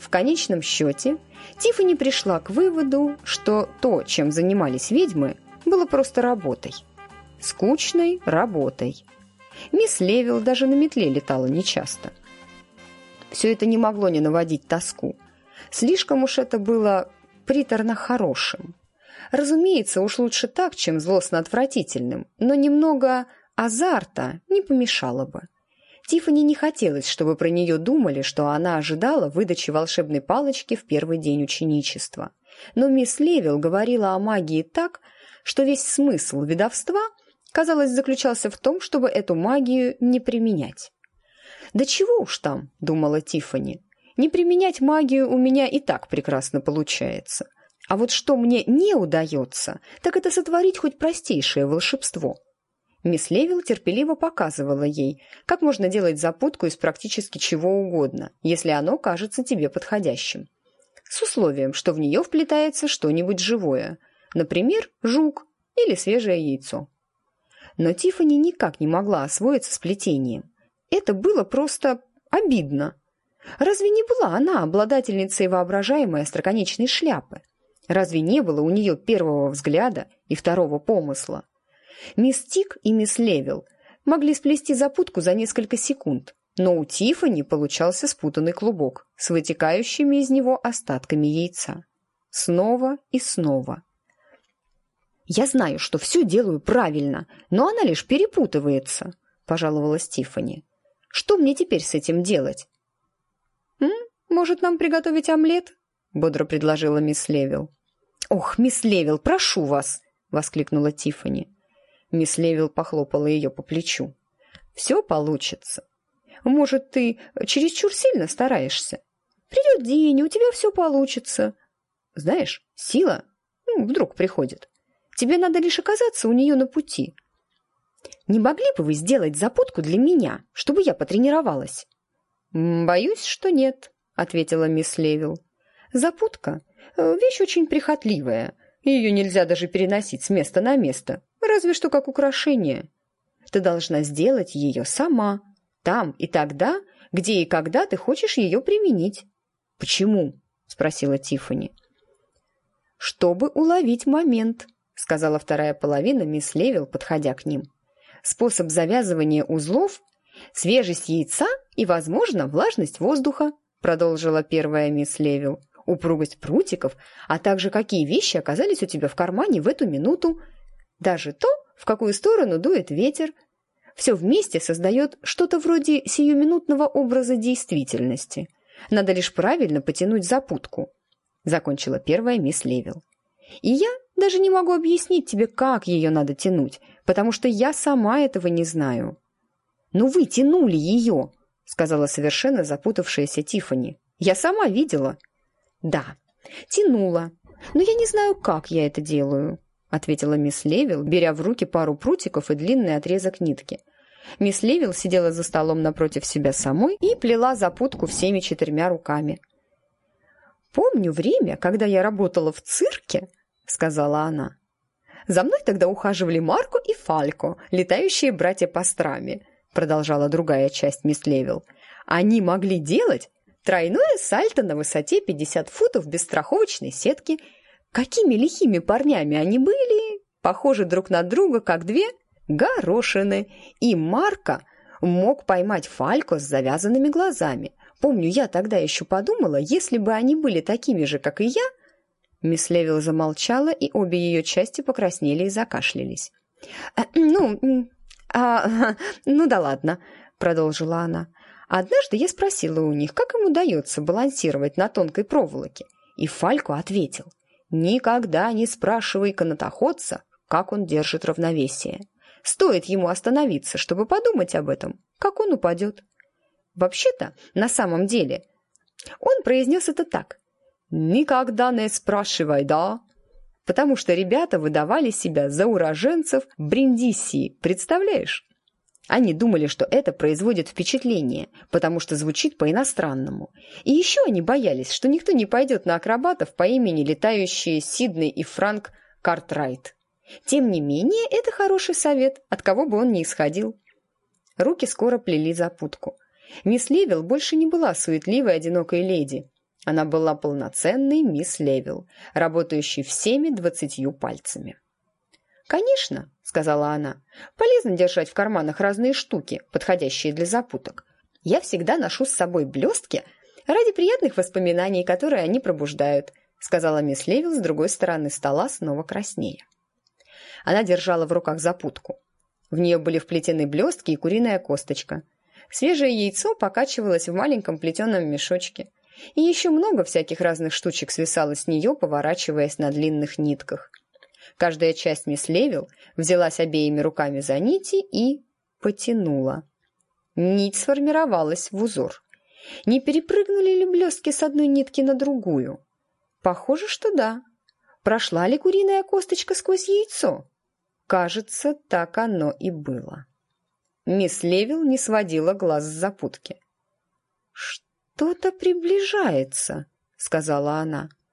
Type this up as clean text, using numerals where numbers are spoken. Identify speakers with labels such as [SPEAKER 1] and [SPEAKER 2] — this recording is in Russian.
[SPEAKER 1] В конечном счете, Тиффани пришла к выводу, что то, чем занимались ведьмы, было просто работой. Скучной работой. Мисс Левилл даже на метле летала нечасто. Все это не могло не наводить тоску. Слишком уж это было приторно хорошим. Разумеется, уж лучше так, чем злостно отвратительным, но немного азарта не помешало бы. Тиффани не хотелось, чтобы про нее думали, что она ожидала выдачи волшебной палочки в первый день ученичества. Но мисс Левилл говорила о магии так, что весь смысл ведовства, казалось, заключался в том, чтобы эту магию не применять. «Да чего уж там», — думала Тиффани, — «не применять магию у меня и так прекрасно получается. А вот что мне не удается, так это сотворить хоть простейшее волшебство». Мисс Левилл терпеливо показывала ей, как можно делать запутку из практически чего угодно, если оно кажется тебе подходящим. С условием, что в нее вплетается что-нибудь живое, например, жук или свежее яйцо. Но Тиффани никак не могла освоиться с плетением. Это было просто обидно. Разве не была она обладательницей воображаемой остроконечной шляпы? Разве не было у нее первого взгляда и второго помысла? Мисс Тик и мисс Левилл могли сплести запутку за несколько секунд, но у Тиффани получался спутанный клубок с вытекающими из него остатками яйца. Снова и снова. «Я знаю, что все делаю правильно, но она лишь перепутывается», – пожаловалась Тиффани. «Что мне теперь с этим делать?» «Может, нам приготовить омлет?» – бодро предложила мисс Левилл. «Ох, мисс Левилл, прошу вас!» – воскликнула Тиффани. Мисс Левилл похлопала ее по плечу. «Все получится. Может, ты чересчур сильно стараешься? Придет день, и у тебя все получится. Знаешь, сила вдруг приходит. Тебе надо лишь оказаться у нее на пути. Не могли бы вы сделать запутку для меня, чтобы я потренировалась?» «Боюсь, что нет», — ответила мисс Левилл. «Запутка — вещь очень прихотливая. Ее нельзя даже переносить с места на место, разве что как украшение. Ты должна сделать ее сама, там и тогда, где и когда ты хочешь ее применить». «Почему?» — спросила Тиффани. «Чтобы уловить момент», — сказала вторая половина мисс Левилл, подходя к ним. «Способ завязывания узлов — свежесть яйца и, возможно, влажность воздуха», — продолжила первая мисс Левилл. «Упругость прутиков, а также какие вещи оказались у тебя в кармане в эту минуту. Даже то, в какую сторону дует ветер. Все вместе создает что-то вроде сиюминутного образа действительности. Надо лишь правильно потянуть запутку», — закончила первая мисс Левилл. «И я даже не могу объяснить тебе, как ее надо тянуть, потому что я сама этого не знаю». «Ну вы тянули ее», — сказала совершенно запутавшаяся Тиффани. «Я сама видела». «Да, тянула, но я не знаю, как я это делаю», — ответила мисс Левилл, беря в руки пару прутиков и длинный отрезок нитки. Мисс Левилл сидела за столом напротив себя самой и плела запутку всеми 4 руками. «Помню время, когда я работала в цирке», — сказала она. «За мной тогда ухаживали Марко и Фалько, летающие братья Пастрами», — продолжала другая часть мисс Левилл. «Они могли делать тройное сальто на высоте 50 футов без страховочной сетки. Какими лихими парнями они были, похожи друг на друга, как две горошины. И Марко мог поймать Фалько с завязанными глазами. Помню, я тогда еще подумала, если бы они были такими же, как и я...» Мисс Левилл замолчала, и обе ее части покраснели и закашлялись. «Ну да ладно», — продолжила она. «Однажды я спросила у них, как им удается балансировать на тонкой проволоке, и Фалько ответил: никогда не спрашивай канатоходца, как он держит равновесие. Стоит ему остановиться, чтобы подумать об этом, как он упадет. Вообще-то, на самом деле, он произнес это так: «Никогда не спрашивай, да?» Потому что ребята выдавали себя за уроженцев Бриндиссии, представляешь? Они думали, что это производит впечатление, потому что звучит по-иностранному. И еще они боялись, что никто не пойдет на акробатов по имени летающие Сидней и Франк Картрайт. Тем не менее, это хороший совет, от кого бы он ни исходил. Руки скоро плели запутку. Мисс Левилл больше не была суетливой одинокой леди. Она была полноценной мисс Левил, работающей всеми 20 пальцами. «Конечно», — сказала она, — «полезно держать в карманах разные штуки, подходящие для запуток. Я всегда ношу с собой блестки ради приятных воспоминаний, которые они пробуждают», — сказала мисс Левил с другой стороны стола, снова краснея. Она держала в руках запутку. В нее были вплетены блестки и куриная косточка. Свежее яйцо покачивалось в маленьком плетеном мешочке. И еще много всяких разных штучек свисало с нее, поворачиваясь на длинных нитках. Каждая часть мисс Левил взялась обеими руками за нити и потянула. Нить сформировалась в узор. Не перепрыгнули ли блестки с одной нитки на другую? Похоже, что да. Прошла ли куриная косточка сквозь яйцо? Кажется, так оно и было. Мисс Левил не сводила глаз с запутки. «Что-то приближается», — сказала она.